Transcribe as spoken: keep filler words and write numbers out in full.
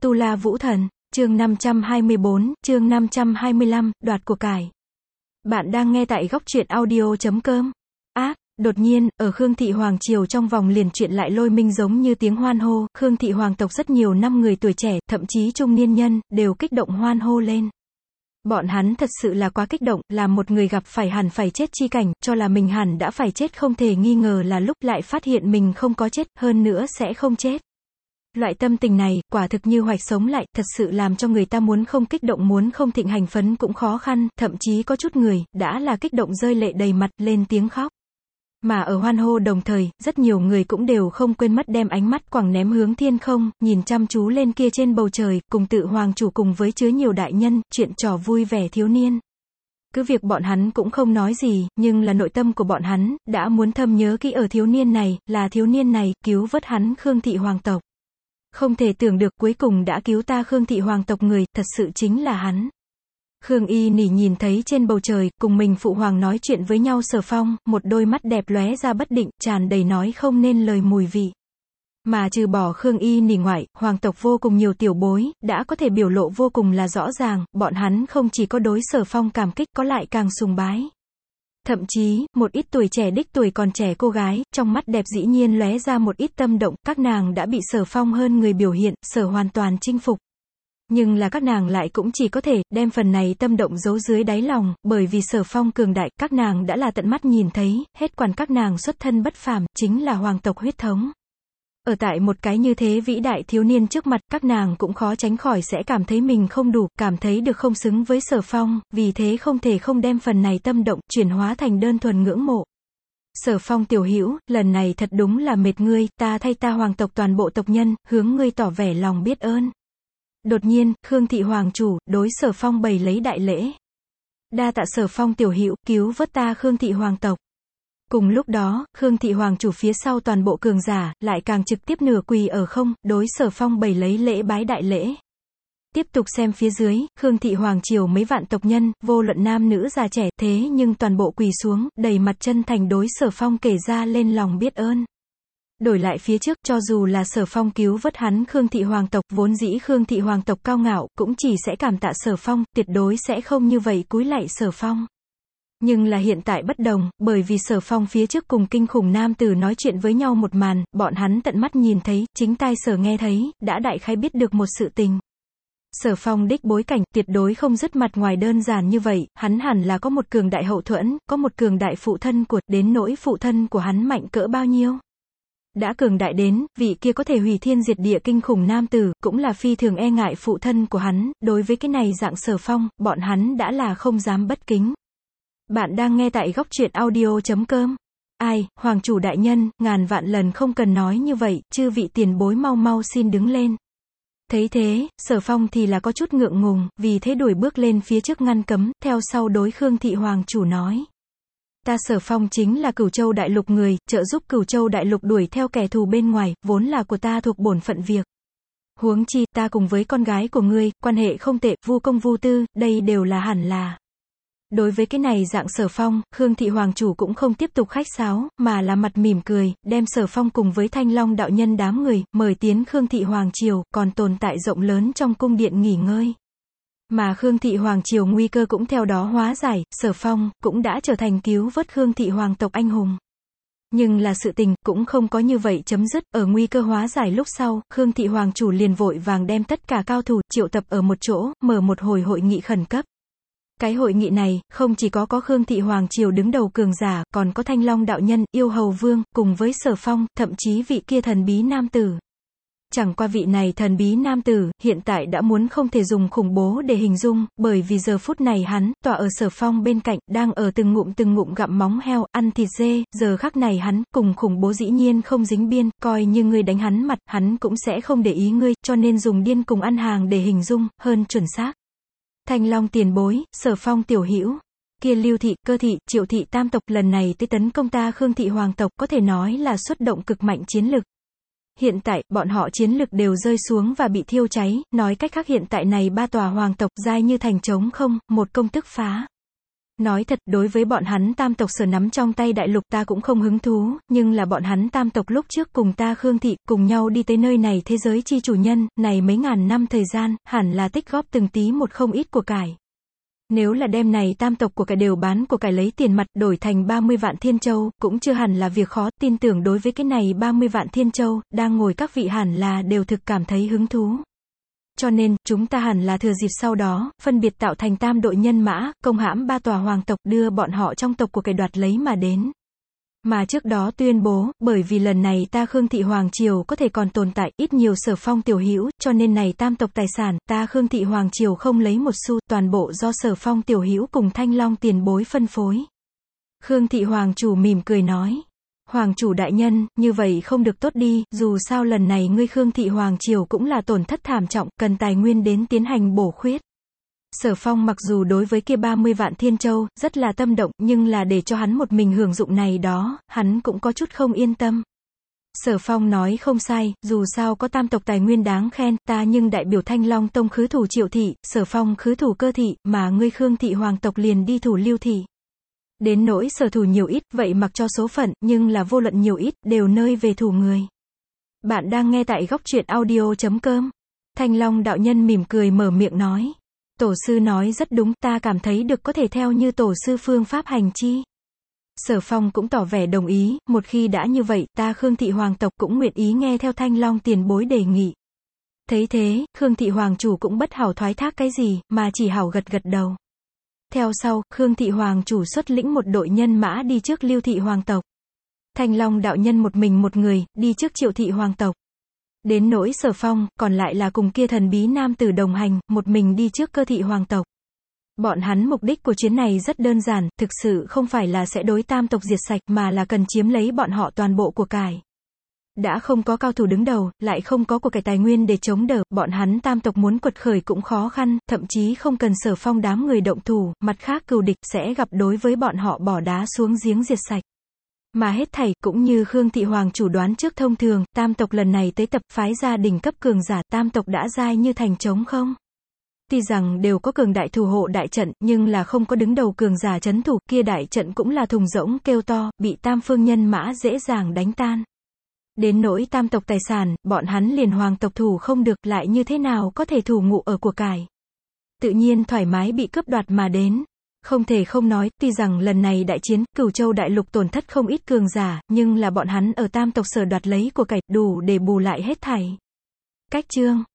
Tu La Vũ Thần, chương năm trăm hai mươi bốn, chương năm trăm hai mươi lăm, đoạt của cải. Bạn đang nghe tại góc truyện audio chấm com. Ác, đột nhiên, ở Khương Thị Hoàng Triều trong vòng liền chuyện lại lôi minh giống như tiếng hoan hô, Khương Thị Hoàng tộc rất nhiều năm người tuổi trẻ, thậm chí trung niên nhân, đều kích động hoan hô lên. Bọn hắn thật sự là quá kích động, làm một người gặp phải hẳn phải chết chi cảnh, cho là mình hẳn đã phải chết không thể nghi ngờ là lúc lại phát hiện mình không có chết, hơn nữa sẽ không chết. Loại tâm tình này, quả thực như hoạch sống lại, thật sự làm cho người ta muốn không kích động muốn không thịnh hành phấn cũng khó khăn, thậm chí có chút người, đã là kích động rơi lệ đầy mặt, lên tiếng khóc. Mà ở hoan hô đồng thời, rất nhiều người cũng đều không quên mất đem ánh mắt quẳng ném hướng thiên không, nhìn chăm chú lên kia trên bầu trời, cùng tự hoàng chủ cùng với chứa nhiều đại nhân, chuyện trò vui vẻ thiếu niên. Cứ việc bọn hắn cũng không nói gì, nhưng là nội tâm của bọn hắn, đã muốn thâm nhớ kỹ ở thiếu niên này, là thiếu niên này, cứu vớt hắn Khương Thị Hoàng tộc. Không thể tưởng được cuối cùng đã cứu ta Khương Thị Hoàng tộc người, thật sự chính là hắn. Khương Y Nỉ nhìn thấy trên bầu trời, cùng mình phụ hoàng nói chuyện với nhau Sở Phong, một đôi mắt đẹp lóe ra bất định, tràn đầy nói không nên lời mùi vị. Mà trừ bỏ Khương Y Nỉ ngoại, hoàng tộc vô cùng nhiều tiểu bối, đã có thể biểu lộ vô cùng là rõ ràng, bọn hắn không chỉ có đối Sở Phong cảm kích có lại càng sùng bái. Thậm chí, một ít tuổi trẻ đích tuổi còn trẻ cô gái, trong mắt đẹp dĩ nhiên lóe ra một ít tâm động, các nàng đã bị Sở Phong hơn người biểu hiện, Sở hoàn toàn chinh phục. Nhưng là các nàng lại cũng chỉ có thể, đem phần này tâm động giấu dưới đáy lòng, bởi vì Sở Phong cường đại, các nàng đã là tận mắt nhìn thấy, hết quản các nàng xuất thân bất phàm, chính là hoàng tộc huyết thống. Ở tại một cái như thế vĩ đại thiếu niên trước mặt, các nàng cũng khó tránh khỏi sẽ cảm thấy mình không đủ, cảm thấy được không xứng với Sở Phong, vì thế không thể không đem phần này tâm động, chuyển hóa thành đơn thuần ngưỡng mộ. Sở Phong tiểu hữu, lần này thật đúng là mệt ngươi, ta thay ta hoàng tộc toàn bộ tộc nhân, hướng ngươi tỏ vẻ lòng biết ơn. Đột nhiên, Khương Thị Hoàng chủ, đối Sở Phong bày lấy đại lễ. Đa tạ Sở Phong tiểu hữu, cứu vớt ta Khương Thị Hoàng tộc. Cùng lúc đó, Khương Thị Hoàng chủ phía sau toàn bộ cường giả, lại càng trực tiếp nửa quỳ ở không, đối Sở Phong bày lấy lễ bái đại lễ. Tiếp tục xem phía dưới, Khương Thị Hoàng triều mấy vạn tộc nhân, vô luận nam nữ già trẻ, thế nhưng toàn bộ quỳ xuống, đầy mặt chân thành đối Sở Phong kể ra lên lòng biết ơn. Đổi lại phía trước, cho dù là Sở Phong cứu vớt hắn Khương Thị Hoàng tộc, vốn dĩ Khương Thị Hoàng tộc cao ngạo, cũng chỉ sẽ cảm tạ Sở Phong, tuyệt đối sẽ không như vậy cúi lạy Sở Phong. Nhưng là hiện tại bất đồng, bởi vì Sở Phong phía trước cùng kinh khủng nam tử nói chuyện với nhau một màn, bọn hắn tận mắt nhìn thấy, chính tai Sở nghe thấy, đã đại khái biết được một sự tình. Sở Phong đích bối cảnh, tuyệt đối không dứt mặt ngoài đơn giản như vậy, hắn hẳn là có một cường đại hậu thuẫn, có một cường đại phụ thân của, đến nỗi phụ thân của hắn mạnh cỡ bao nhiêu. Đã cường đại đến, vị kia có thể hủy thiên diệt địa kinh khủng nam tử, cũng là phi thường e ngại phụ thân của hắn, đối với cái này dạng Sở Phong, bọn hắn đã là không dám bất kính. Bạn đang nghe tại góc truyện audio chấm com. Ai, hoàng chủ đại nhân, ngàn vạn lần không cần nói như vậy, chư vị tiền bối mau mau xin đứng lên. Thấy thế, Sở Phong thì là có chút ngượng ngùng, vì thế đuổi bước lên phía trước ngăn cấm, theo sau đối Khương Thị Hoàng chủ nói. Ta Sở Phong chính là Cửu Châu Đại Lục người, trợ giúp Cửu Châu Đại Lục đuổi theo kẻ thù bên ngoài, vốn là của ta thuộc bổn phận việc. Huống chi, ta cùng với con gái của ngươi, quan hệ không tệ, vu công vu tư, đây đều là hẳn là. Đối với cái này dạng Sở Phong, Khương Thị Hoàng chủ cũng không tiếp tục khách sáo, mà là mặt mỉm cười, đem Sở Phong cùng với Thanh Long đạo nhân đám người, mời tiến Khương Thị Hoàng triều, còn tồn tại rộng lớn trong cung điện nghỉ ngơi. Mà Khương Thị Hoàng triều nguy cơ cũng theo đó hóa giải, Sở Phong, cũng đã trở thành cứu vớt Khương Thị Hoàng tộc anh hùng. Nhưng là sự tình, cũng không có như vậy chấm dứt, ở nguy cơ hóa giải lúc sau, Khương Thị Hoàng chủ liền vội vàng đem tất cả cao thủ, triệu tập ở một chỗ, mở một hồi hội nghị khẩn cấp. Cái hội nghị này, không chỉ có có Khương Thị Hoàng triều đứng đầu cường giả, còn có Thanh Long đạo nhân, Yêu Hầu Vương, cùng với Sở Phong, thậm chí vị kia thần bí nam tử. Chẳng qua vị này thần bí nam tử, hiện tại đã muốn không thể dùng khủng bố để hình dung, bởi vì giờ phút này hắn, tọa ở Sở Phong bên cạnh, đang ở từng ngụm từng ngụm gặm móng heo, ăn thịt dê, giờ khắc này hắn, cùng khủng bố dĩ nhiên không dính biên, coi như ngươi đánh hắn mặt, hắn cũng sẽ không để ý ngươi, cho nên dùng điên cùng ăn hàng để hình dung, hơn chuẩn xác. Thanh Long tiền bối, Sở Phong tiểu hữu, kia Lưu thị, Cơ thị, Triệu thị tam tộc lần này tới tấn công ta Khương Thị Hoàng tộc, có thể nói là xuất động cực mạnh chiến lực. Hiện tại, bọn họ chiến lực đều rơi xuống và bị thiêu cháy, nói cách khác hiện tại này ba tòa hoàng tộc dai như thành trống không, một công tức phá. Nói thật, đối với bọn hắn tam tộc sở nắm trong tay đại lục ta cũng không hứng thú, nhưng là bọn hắn tam tộc lúc trước cùng ta Khương thị, cùng nhau đi tới nơi này thế giới chi chủ nhân, này mấy ngàn năm thời gian, hẳn là tích góp từng tí một không ít của cải. Nếu là đem này tam tộc của cải đều bán của cải lấy tiền mặt đổi thành ba mươi vạn thiên châu, cũng chưa hẳn là việc khó, tin tưởng đối với cái này ba mươi vạn thiên châu, đang ngồi các vị hẳn là đều thực cảm thấy hứng thú. Cho nên, chúng ta hẳn là thừa dịp sau đó, phân biệt tạo thành tam đội nhân mã, công hãm ba tòa hoàng tộc đưa bọn họ trong tộc của cải đoạt lấy mà đến. Mà trước đó tuyên bố, bởi vì lần này ta Khương thị Hoàng Triều có thể còn tồn tại ít nhiều Sở Phong tiểu hữu, cho nên này tam tộc tài sản, ta Khương thị Hoàng Triều không lấy một xu, toàn bộ do Sở Phong tiểu hữu cùng Thanh Long tiền bối phân phối. Khương thị Hoàng chủ mỉm cười nói. Hoàng chủ đại nhân, như vậy không được tốt đi, dù sao lần này ngươi Khương thị Hoàng Triều cũng là tổn thất thảm trọng, cần tài nguyên đến tiến hành bổ khuyết. Sở Phong mặc dù đối với kia ba mươi vạn thiên châu, rất là tâm động, nhưng là để cho hắn một mình hưởng dụng này đó, hắn cũng có chút không yên tâm. Sở Phong nói không sai, dù sao có tam tộc tài nguyên đáng khen, ta nhưng đại biểu Thanh Long Tông khứ thủ Triệu thị, Sở Phong khứ thủ Cơ thị, mà ngươi Khương thị Hoàng tộc liền đi thủ Lưu thị. Đến nỗi sở thủ nhiều ít, vậy mặc cho số phận, nhưng là vô luận nhiều ít, đều nơi về thủ người. Bạn đang nghe tại góc truyện audio chấm com. Thanh Long đạo nhân mỉm cười mở miệng nói. Tổ sư nói rất đúng, ta cảm thấy được có thể theo như tổ sư phương pháp hành chi. Sở Phong cũng tỏ vẻ đồng ý, một khi đã như vậy, ta Khương thị Hoàng tộc cũng nguyện ý nghe theo Thanh Long tiền bối đề nghị. Thấy thế, Khương thị Hoàng chủ cũng bất hảo thoái thác cái gì, mà chỉ hảo gật gật đầu. Theo sau, Khương thị Hoàng chủ xuất lĩnh một đội nhân mã đi trước Lưu thị Hoàng tộc. Thanh Long đạo nhân một mình một người, đi trước Triệu thị Hoàng tộc. Đến nỗi Sở Phong, còn lại là cùng kia thần bí nam tử đồng hành, một mình đi trước Cơ thị Hoàng tộc. Bọn hắn mục đích của chuyến này rất đơn giản, thực sự không phải là sẽ đối tam tộc diệt sạch, mà là cần chiếm lấy bọn họ toàn bộ của cải. Đã không có cao thủ đứng đầu, lại không có của cải tài nguyên để chống đỡ, bọn hắn tam tộc muốn quật khởi cũng khó khăn, thậm chí không cần Sở Phong đám người động thủ, mặt khác cừu địch sẽ gặp đối với bọn họ bỏ đá xuống giếng diệt sạch. Mà hết thảy, cũng như Khương thị Hoàng chủ đoán trước thông thường, tam tộc lần này tới tập phái gia đình cấp cường giả, tam tộc đã giai như thành trống không. Tuy rằng đều có cường đại thủ hộ đại trận, nhưng là không có đứng đầu cường giả trấn thủ, kia đại trận cũng là thùng rỗng kêu to, bị tam phương nhân mã dễ dàng đánh tan. Đến nỗi tam tộc tài sản, bọn hắn liền hoàng tộc thủ không được, lại như thế nào có thể thủ ngụ ở của cải. Tự nhiên thoải mái bị cướp đoạt mà đến. Không thể không nói, tuy rằng lần này đại chiến, Cửu Châu đại lục tổn thất không ít cường giả, nhưng là bọn hắn ở tam tộc sở đoạt lấy của cải, đủ để bù lại hết thảy. Cách chương